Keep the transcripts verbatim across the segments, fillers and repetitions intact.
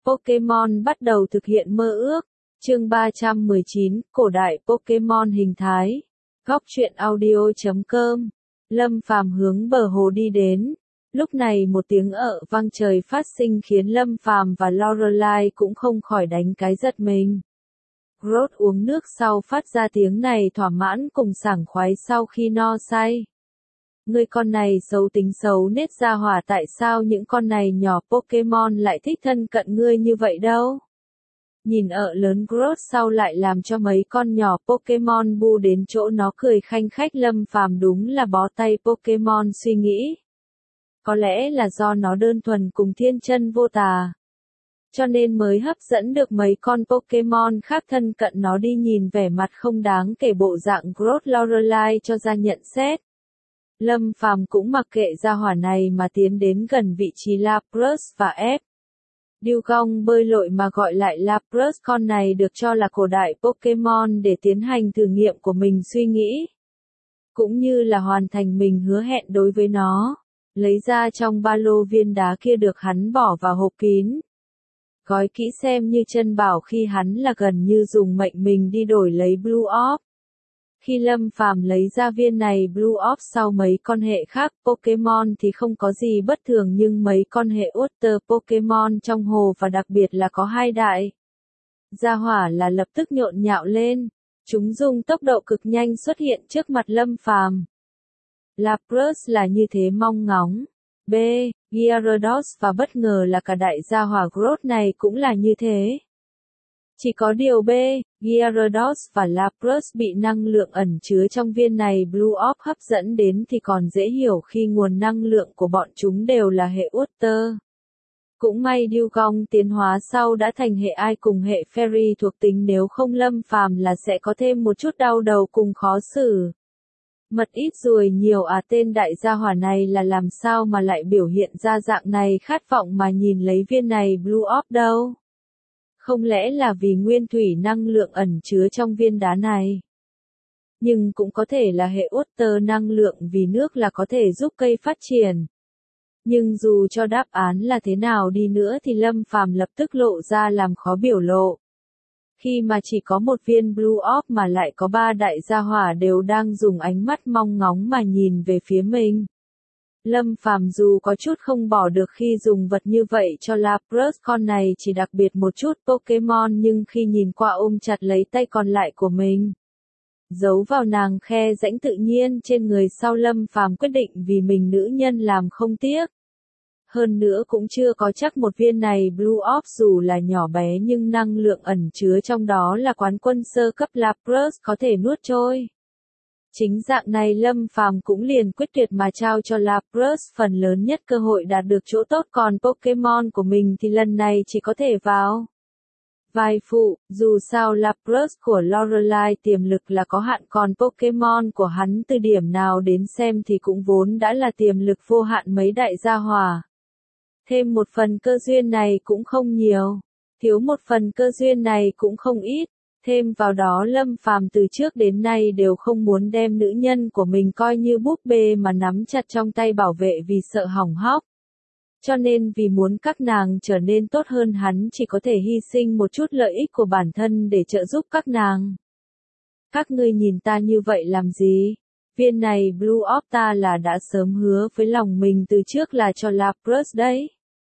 Pokemon bắt đầu thực hiện mơ ước. Chương ba trăm mười chín, Cổ đại Pokemon hình thái. Góc truyện audio chấm com. Lâm Phàm hướng bờ hồ đi đến. Lúc này một tiếng ợ vang trời phát sinh khiến Lâm Phàm và Lorelai cũng không khỏi đánh cái giật mình. Grodd uống nước sau phát ra tiếng này thỏa mãn cùng sảng khoái sau khi no say. Ngươi con này xấu tính xấu nết ra hỏa, tại sao những con này nhỏ Pokemon lại thích thân cận ngươi như vậy đâu? Nhìn ợ lớn Grodd sau lại làm cho mấy con nhỏ Pokemon bu đến chỗ nó cười khanh khách. Lâm Phàm đúng là bó tay Pokemon suy nghĩ. Có lẽ là do nó đơn thuần cùng thiên chân vô tà, cho nên mới hấp dẫn được mấy con Pokemon khác thân cận nó đi. Nhìn vẻ mặt không đáng kể bộ dạng Grodd, Lorelai cho ra nhận xét. Lâm Phàm cũng mặc kệ gia hỏa này mà tiến đến gần vị trí Lapras và ép. Dewgong bơi lội mà gọi lại Lapras, con này được cho là cổ đại Pokemon, để tiến hành thử nghiệm của mình suy nghĩ, cũng như là hoàn thành mình hứa hẹn đối với nó. Lấy ra trong ba lô viên đá kia được hắn bỏ vào hộp kín, gói kỹ xem như chân bảo khi hắn là gần như dùng mệnh mình đi đổi lấy Blue Orb. Khi Lâm Phàm lấy ra viên này Blue Orb sau mấy con hệ khác Pokemon thì không có gì bất thường, nhưng mấy con hệ Water Pokemon trong hồ và đặc biệt là có hai đại gia hỏa là lập tức nhộn nhạo lên. Chúng dùng tốc độ cực nhanh xuất hiện trước mặt Lâm Phàm. Lapras là như thế mong ngóng. B. Gyarados, và bất ngờ là cả đại gia hỏa Grodd này cũng là như thế. Chỉ có điều B. Gyarados và Lapras bị năng lượng ẩn chứa trong viên này Blue Orb hấp dẫn đến thì còn dễ hiểu khi nguồn năng lượng của bọn chúng đều là hệ Water. Cũng may Dewgong tiến hóa sau đã thành hệ Ai cùng hệ Fairy thuộc tính, nếu không Lâm Phàm là sẽ có thêm một chút đau đầu cùng khó xử. Mật ít ruồi nhiều à, tên đại gia hỏa này là làm sao mà lại biểu hiện ra dạng này khát vọng mà nhìn lấy viên này Blue Orb đâu? Không lẽ là vì nguyên thủy năng lượng ẩn chứa trong viên đá này? Nhưng cũng có thể là hệ Water năng lượng, vì nước là có thể giúp cây phát triển. Nhưng dù cho đáp án là thế nào đi nữa thì Lâm Phàm lập tức lộ ra làm khó biểu lộ. Khi mà chỉ có một viên Blue Orb mà lại có ba đại gia hỏa đều đang dùng ánh mắt mong ngóng mà nhìn về phía mình. Lâm Phàm dù có chút không bỏ được khi dùng vật như vậy cho Lapras, con này chỉ đặc biệt một chút Pokemon, nhưng khi nhìn qua ôm chặt lấy tay còn lại của mình, giấu vào nàng khe rãnh tự nhiên trên người sau, Lâm Phàm quyết định vì mình nữ nhân làm không tiếc. Hơn nữa cũng chưa có chắc một viên này Blue Orb dù là nhỏ bé nhưng năng lượng ẩn chứa trong đó là quán quân sơ cấp Lapras có thể nuốt trôi. Chính dạng này Lâm Phàm cũng liền quyết tuyệt mà trao cho Lapras phần lớn nhất cơ hội đạt được chỗ tốt, còn Pokemon của mình thì lần này chỉ có thể vào vai phụ. Dù sao Lapras của Lorelai tiềm lực là có hạn, còn Pokemon của hắn từ điểm nào đến xem thì cũng vốn đã là tiềm lực vô hạn mấy đại gia hỏa. Thêm một phần cơ duyên này cũng không nhiều, thiếu một phần cơ duyên này cũng không ít. Thêm vào đó Lâm Phàm từ trước đến nay đều không muốn đem nữ nhân của mình coi như búp bê mà nắm chặt trong tay bảo vệ vì sợ hỏng hóc. Cho nên vì muốn các nàng trở nên tốt hơn, hắn chỉ có thể hy sinh một chút lợi ích của bản thân để trợ giúp các nàng. Các ngươi nhìn ta như vậy làm gì? Viên này Blue Orb ta là đã sớm hứa với lòng mình từ trước là cho Lapras đấy.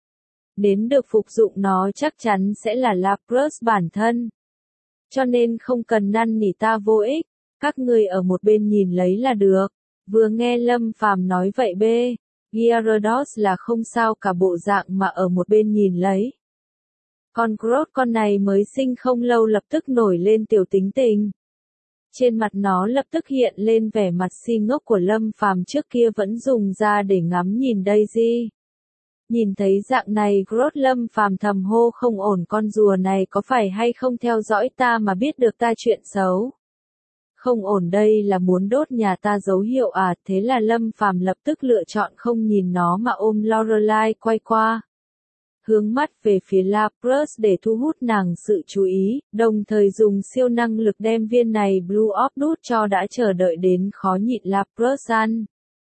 Đến được phục dụng nó chắc chắn sẽ là Lapras bản thân. Cho nên không cần năn nỉ ta vô ích, các ngươi ở một bên nhìn lấy là được. Vừa nghe Lâm Phàm nói vậy B. Gyarados là không sao cả bộ dạng mà ở một bên nhìn lấy. Con Grodd con này mới sinh không lâu lập tức nổi lên tiểu tính tình. Trên mặt nó lập tức hiện lên vẻ mặt si ngốc của Lâm Phàm trước kia vẫn dùng ra để ngắm nhìn Daisy. Nhìn thấy dạng này Grodd, Lâm Phàm thầm hô không ổn, con rùa này có phải hay không theo dõi ta mà biết được ta chuyện xấu? Không ổn, đây là muốn đốt nhà ta dấu hiệu à? Thế là Lâm Phàm lập tức lựa chọn không nhìn nó mà ôm Lorelai quay qua, hướng mắt về phía Lapras để thu hút nàng sự chú ý, đồng thời dùng siêu năng lực đem viên này Blue Orb đút cho đã chờ đợi đến khó nhịn Lapras ăn.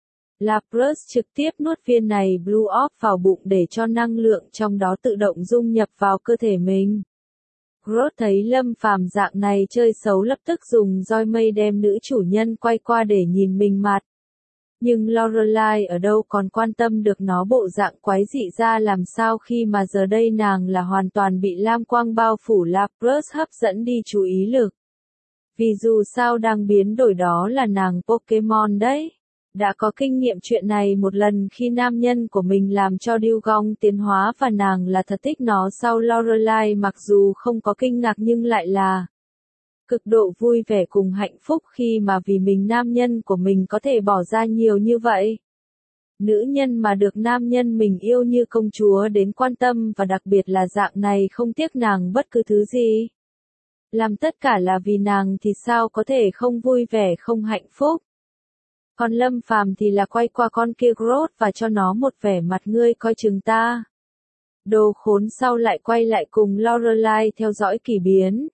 Lapras trực tiếp nuốt viên này Blue Orb vào bụng để cho năng lượng trong đó tự động dung nhập vào cơ thể mình. Grodd thấy Lâm Phàm dạng này chơi xấu lập tức dùng roi mây đem nữ chủ nhân quay qua để nhìn mình mặt. Nhưng Lorelai ở đâu còn quan tâm được nó bộ dạng quái dị ra làm sao khi mà giờ đây nàng là hoàn toàn bị lam quang bao phủ. Lapras hấp dẫn đi chú ý lực. Vì dù sao đang biến đổi đó là nàng Pokemon đấy. Đã có kinh nghiệm chuyện này một lần khi nam nhân của mình làm cho Dewgong tiến hóa và nàng là thật thích nó. Sau Lorelai mặc dù không có kinh ngạc nhưng lại là cực độ vui vẻ cùng hạnh phúc khi mà vì mình nam nhân của mình có thể bỏ ra nhiều như vậy. Nữ nhân mà được nam nhân mình yêu như công chúa đến quan tâm và đặc biệt là dạng này không tiếc nàng bất cứ thứ gì. Làm tất cả là vì nàng thì sao có thể không vui vẻ không hạnh phúc. Còn Lâm Phàm thì là quay qua con kia Grodd và cho nó một vẻ mặt ngươi coi chừng ta. Đồ khốn sau lại quay lại cùng Lorelai theo dõi kỳ biến.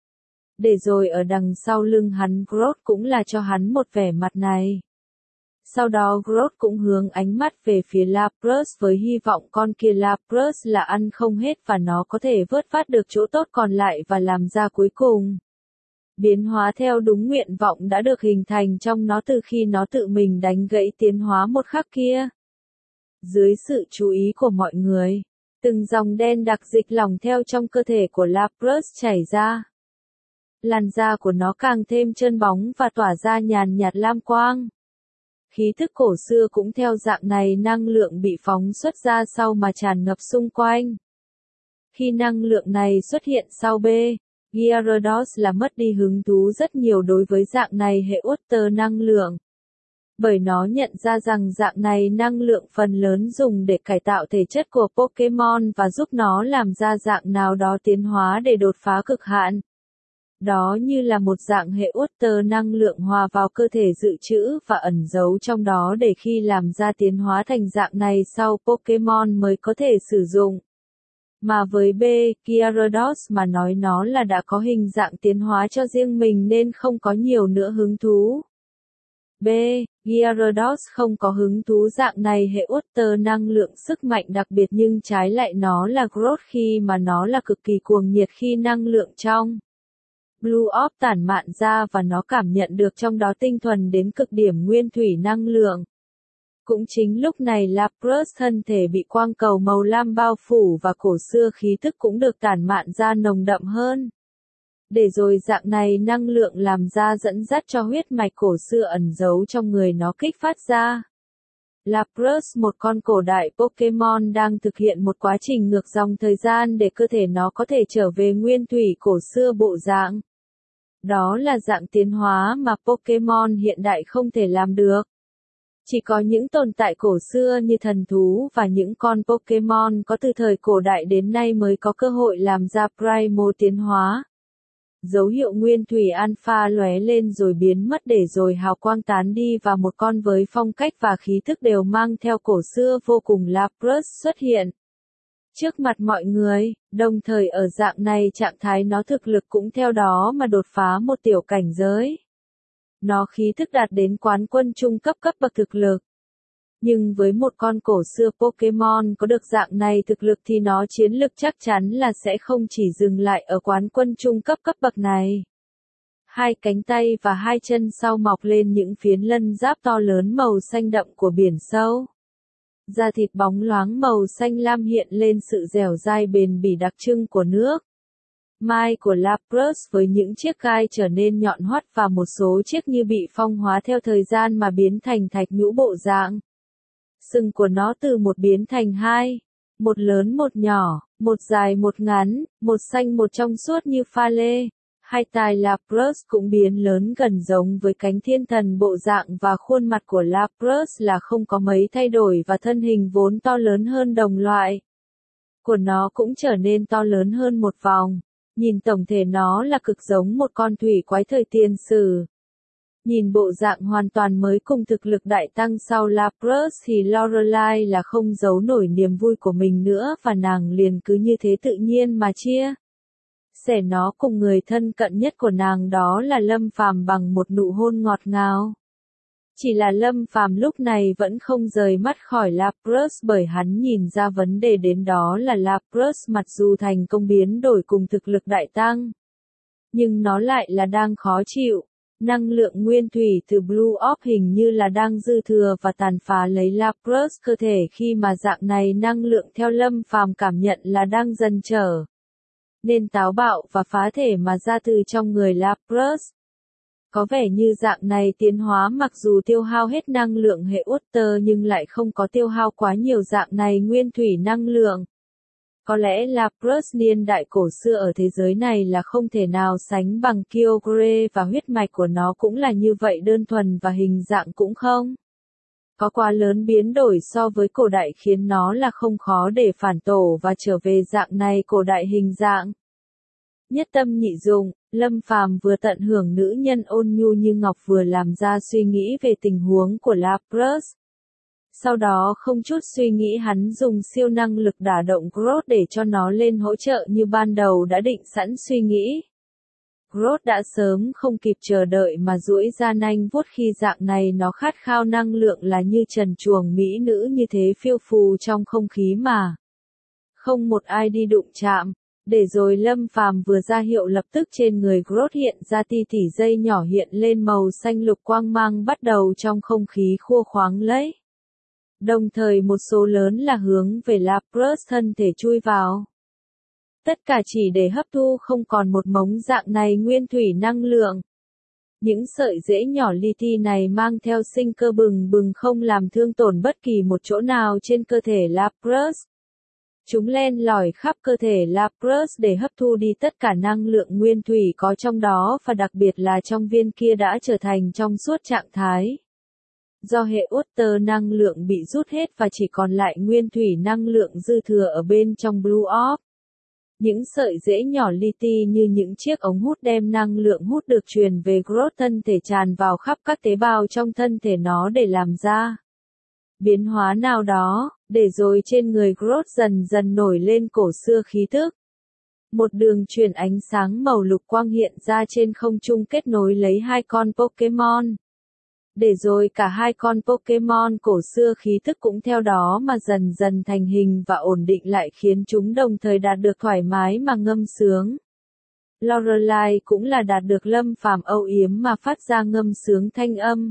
Để rồi ở đằng sau lưng hắn Grodd cũng là cho hắn một vẻ mặt này. Sau đó Grodd cũng hướng ánh mắt về phía Lapras với hy vọng con kia Lapras là ăn không hết và nó có thể vớt vát được chỗ tốt còn lại và làm ra cuối cùng. Biến hóa theo đúng nguyện vọng đã được hình thành trong nó từ khi nó tự mình đánh gãy tiến hóa một khắc kia. Dưới sự chú ý của mọi người, từng dòng đen đặc dịch lỏng theo trong cơ thể của Lapras chảy ra. Làn da của nó càng thêm trơn bóng và tỏa ra nhàn nhạt lam quang. Khí thức cổ xưa cũng theo dạng này năng lượng bị phóng xuất ra sau mà tràn ngập xung quanh. Khi năng lượng này xuất hiện sau B, Gyarados là mất đi hứng thú rất nhiều đối với dạng này hệ Water năng lượng. Bởi nó nhận ra rằng dạng này năng lượng phần lớn dùng để cải tạo thể chất của Pokemon và giúp nó làm ra dạng nào đó tiến hóa để đột phá cực hạn. Đó như là một dạng hệ Water năng lượng hòa vào cơ thể dự trữ và ẩn giấu trong đó để khi làm ra tiến hóa thành dạng này sau Pokemon mới có thể sử dụng. Mà với B, Gyarados mà nói nó là đã có hình dạng tiến hóa cho riêng mình nên không có nhiều nữa hứng thú. B, Gyarados không có hứng thú dạng này hệ Water năng lượng sức mạnh đặc biệt nhưng trái lại nó là Grodd khi mà nó là cực kỳ cuồng nhiệt khi năng lượng trong Blue Orb tản mạn ra và nó cảm nhận được trong đó tinh thuần đến cực điểm nguyên thủy năng lượng. Cũng chính lúc này Lapras thân thể bị quang cầu màu lam bao phủ và cổ xưa khí thức cũng được tản mạn ra nồng đậm hơn. Để rồi dạng này năng lượng làm ra dẫn dắt cho huyết mạch cổ xưa ẩn giấu trong người nó kích phát ra. Lapras một con cổ đại Pokemon đang thực hiện một quá trình ngược dòng thời gian để cơ thể nó có thể trở về nguyên thủy cổ xưa bộ dạng. Đó là dạng tiến hóa mà Pokemon hiện đại không thể làm được. Chỉ có những tồn tại cổ xưa như thần thú và những con Pokemon có từ thời cổ đại đến nay mới có cơ hội làm ra Primal tiến hóa. Dấu hiệu nguyên thủy alpha lóe lên rồi biến mất để rồi hào quang tán đi và một con với phong cách và khí thức đều mang theo cổ xưa vô cùng Lapras xuất hiện trước mặt mọi người, đồng thời ở dạng này trạng thái nó thực lực cũng theo đó mà đột phá một tiểu cảnh giới. Nó khí thức đạt đến quán quân trung cấp cấp bậc thực lực. Nhưng với một con cổ xưa Pokemon có được dạng này thực lực thì nó chiến lực chắc chắn là sẽ không chỉ dừng lại ở quán quân trung cấp cấp bậc này. Hai cánh tay và hai chân sau mọc lên những phiến lân giáp to lớn màu xanh đậm của biển sâu. Da thịt bóng loáng màu xanh lam hiện lên sự dẻo dai bền bỉ đặc trưng của nước. Mai của Lapras với những chiếc gai trở nên nhọn hoắt và một số chiếc như bị phong hóa theo thời gian mà biến thành thạch nhũ bộ dạng. Sừng của nó từ một biến thành hai, một lớn một nhỏ, một dài một ngắn, một xanh một trong suốt như pha lê. Hai tai Lapras cũng biến lớn gần giống với cánh thiên thần bộ dạng và khuôn mặt của Lapras là không có mấy thay đổi và thân hình vốn to lớn hơn đồng loại của nó cũng trở nên to lớn hơn một vòng. Nhìn tổng thể nó là cực giống một con thủy quái thời tiền sử. Nhìn bộ dạng hoàn toàn mới cùng thực lực đại tăng sau Lapras thì Lorelai là không giấu nổi niềm vui của mình nữa và nàng liền cứ như thế tự nhiên mà chia sẻ nó cùng người thân cận nhất của nàng đó là Lâm Phàm bằng một nụ hôn ngọt ngào. Chỉ là Lâm Phàm lúc này vẫn không rời mắt khỏi Lapras bởi hắn nhìn ra vấn đề đến đó là Lapras mặc dù thành công biến đổi cùng thực lực đại tăng, nhưng nó lại là đang khó chịu. Năng lượng nguyên thủy từ Blue Orb hình như là đang dư thừa và tàn phá lấy Lapras cơ thể khi mà dạng này năng lượng theo Lâm Phàm cảm nhận là đang dần trở nên táo bạo và phá thể mà ra từ trong người Lapras. Có vẻ như dạng này tiến hóa mặc dù tiêu hao hết năng lượng hệ Water nhưng lại không có tiêu hao quá nhiều dạng này nguyên thủy năng lượng. Có lẽ Lapras niên đại cổ xưa ở thế giới này là không thể nào sánh bằng Kyogre và huyết mạch của nó cũng là như vậy đơn thuần và hình dạng cũng không có quá lớn biến đổi so với cổ đại khiến nó là không khó để phản tổ và trở về dạng này cổ đại hình dạng. Nhất tâm nhị dụng, Lâm Phàm vừa tận hưởng nữ nhân ôn nhu như ngọc vừa làm ra suy nghĩ về tình huống của Lapras. Sau đó không chút suy nghĩ hắn dùng siêu năng lực đả động Grodd để cho nó lên hỗ trợ như ban đầu đã định sẵn suy nghĩ. Grodd đã sớm không kịp chờ đợi mà duỗi ra nanh vuốt khi dạng này nó khát khao năng lượng là như trần truồng mỹ nữ như thế phiêu phù trong không khí mà không một ai đi đụng chạm. Để rồi Lâm Phàm vừa ra hiệu lập tức trên người Grodd hiện ra ti tỉ dây nhỏ hiện lên màu xanh lục quang mang bắt đầu trong không khí khua khoáng lấy. Đồng thời một số lớn là hướng về Lapras thân thể chui vào. Tất cả chỉ để hấp thu không còn một mống dạng này nguyên thủy năng lượng. Những sợi rễ nhỏ li ti này mang theo sinh cơ bừng bừng không làm thương tổn bất kỳ một chỗ nào trên cơ thể Lapras. Chúng len lỏi khắp cơ thể Lapras để hấp thu đi tất cả năng lượng nguyên thủy có trong đó và đặc biệt là trong viên kia đã trở thành trong suốt trạng thái. Do hệ Water năng lượng bị rút hết và chỉ còn lại nguyên thủy năng lượng dư thừa ở bên trong Blue Orb. Những sợi rễ nhỏ li ti như những chiếc ống hút đem năng lượng hút được truyền về Grodd thân thể tràn vào khắp các tế bào trong thân thể nó để làm ra biến hóa nào đó, để rồi trên người Grodd dần dần nổi lên cổ xưa khí tức. Một đường truyền ánh sáng màu lục quang hiện ra trên không trung kết nối lấy hai con Pokémon. Để rồi cả hai con Pokémon cổ xưa khí tức cũng theo đó mà dần dần thành hình và ổn định lại khiến chúng đồng thời đạt được thoải mái mà ngâm sướng. Lorelai cũng là đạt được Lâm Phàm âu yếm mà phát ra ngâm sướng thanh âm.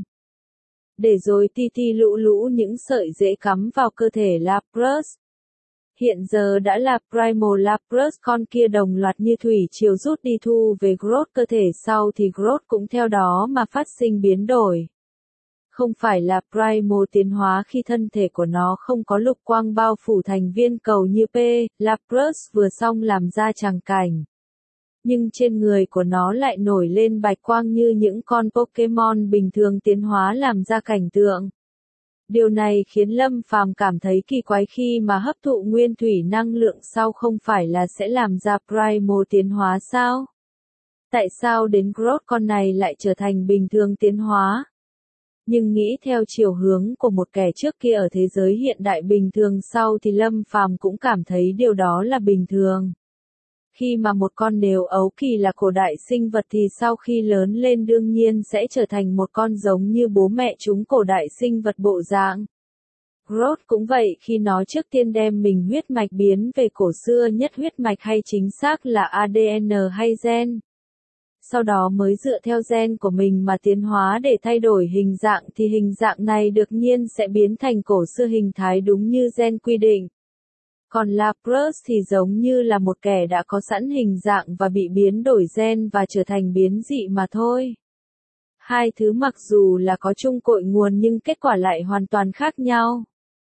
Để rồi ti ti lũ lũ những sợi rễ cắm vào cơ thể Lapras. Hiện giờ đã là Primal Lapras con kia đồng loạt như thủy triều rút đi thu về Grodd cơ thể sau thì Grodd cũng theo đó mà phát sinh biến đổi. Không phải là Primal tiến hóa khi thân thể của nó không có lục quang bao phủ thành viên cầu như P, Lapras vừa xong làm ra tràng cảnh. Nhưng trên người của nó lại nổi lên bạch quang như những con Pokémon bình thường tiến hóa làm ra cảnh tượng. Điều này khiến Lâm Phàm cảm thấy kỳ quái khi mà hấp thụ nguyên thủy năng lượng sau không phải là sẽ làm ra Primal tiến hóa sao? Tại sao đến Grodd con này lại trở thành bình thường tiến hóa? Nhưng nghĩ theo chiều hướng của một kẻ trước kia ở thế giới hiện đại bình thường sau thì Lâm Phàm cũng cảm thấy điều đó là bình thường. Khi mà một con nếu ấu kỳ là cổ đại sinh vật thì sau khi lớn lên đương nhiên sẽ trở thành một con giống như bố mẹ chúng cổ đại sinh vật bộ dạng. Grodd cũng vậy khi nó trước tiên đem mình huyết mạch biến về cổ xưa nhất huyết mạch hay chính xác là a đê en hay gen. Sau đó mới dựa theo gen của mình mà tiến hóa để thay đổi hình dạng thì hình dạng này đương nhiên sẽ biến thành cổ xưa hình thái đúng như gen quy định. Còn Lapras thì giống như là một kẻ đã có sẵn hình dạng và bị biến đổi gen và trở thành biến dị mà thôi. Hai thứ mặc dù là có chung cội nguồn nhưng kết quả lại hoàn toàn khác nhau.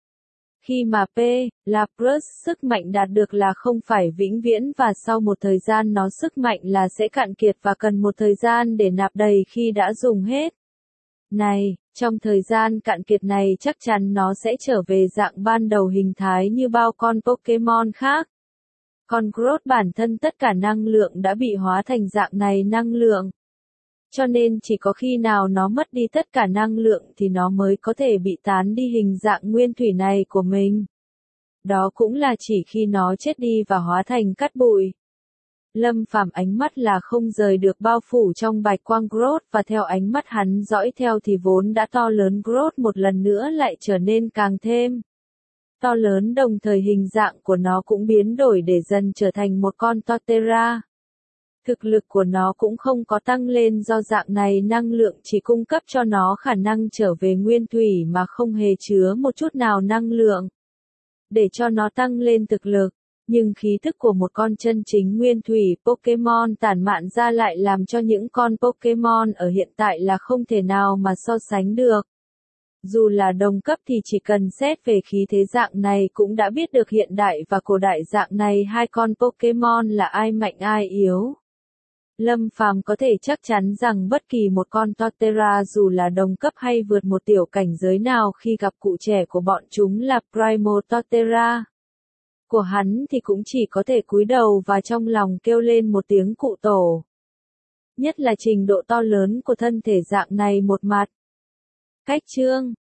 Khi mà P, Lapras sức mạnh đạt được là không phải vĩnh viễn và sau một thời gian nó sức mạnh là sẽ cạn kiệt và cần một thời gian để nạp đầy khi đã dùng hết. Này, trong thời gian cạn kiệt này chắc chắn nó sẽ trở về dạng ban đầu hình thái như bao con Pokémon khác. Còn Grodd bản thân tất cả năng lượng đã bị hóa thành dạng này năng lượng. Cho nên chỉ có khi nào nó mất đi tất cả năng lượng thì nó mới có thể bị tán đi hình dạng nguyên thủy này của mình. Đó cũng là chỉ khi nó chết đi và hóa thành cát bụi. Lâm Phàm ánh mắt là không rời được bao phủ trong bạch quang Groot và theo ánh mắt hắn dõi theo thì vốn đã to lớn Groot một lần nữa lại trở nên càng thêm to lớn, đồng thời hình dạng của nó cũng biến đổi để dần trở thành một con Torterra. Thực lực của nó cũng không có tăng lên do dạng này năng lượng chỉ cung cấp cho nó khả năng trở về nguyên thủy mà không hề chứa một chút nào năng lượng để cho nó tăng lên thực lực. Nhưng khí thức của một con chân chính nguyên thủy Pokémon tản mạn ra lại làm cho những con Pokémon ở hiện tại là không thể nào mà so sánh được. Dù là đồng cấp thì chỉ cần xét về khí thế dạng này cũng đã biết được hiện đại và cổ đại dạng này hai con Pokémon là ai mạnh ai yếu. Lâm Phàm có thể chắc chắn rằng bất kỳ một con Torterra dù là đồng cấp hay vượt một tiểu cảnh giới nào khi gặp cụ trẻ của bọn chúng là Primal Torterra của hắn thì cũng chỉ có thể cúi đầu và trong lòng kêu lên một tiếng cụ tổ. Nhất là trình độ to lớn của thân thể dạng này một mặt. Cách chương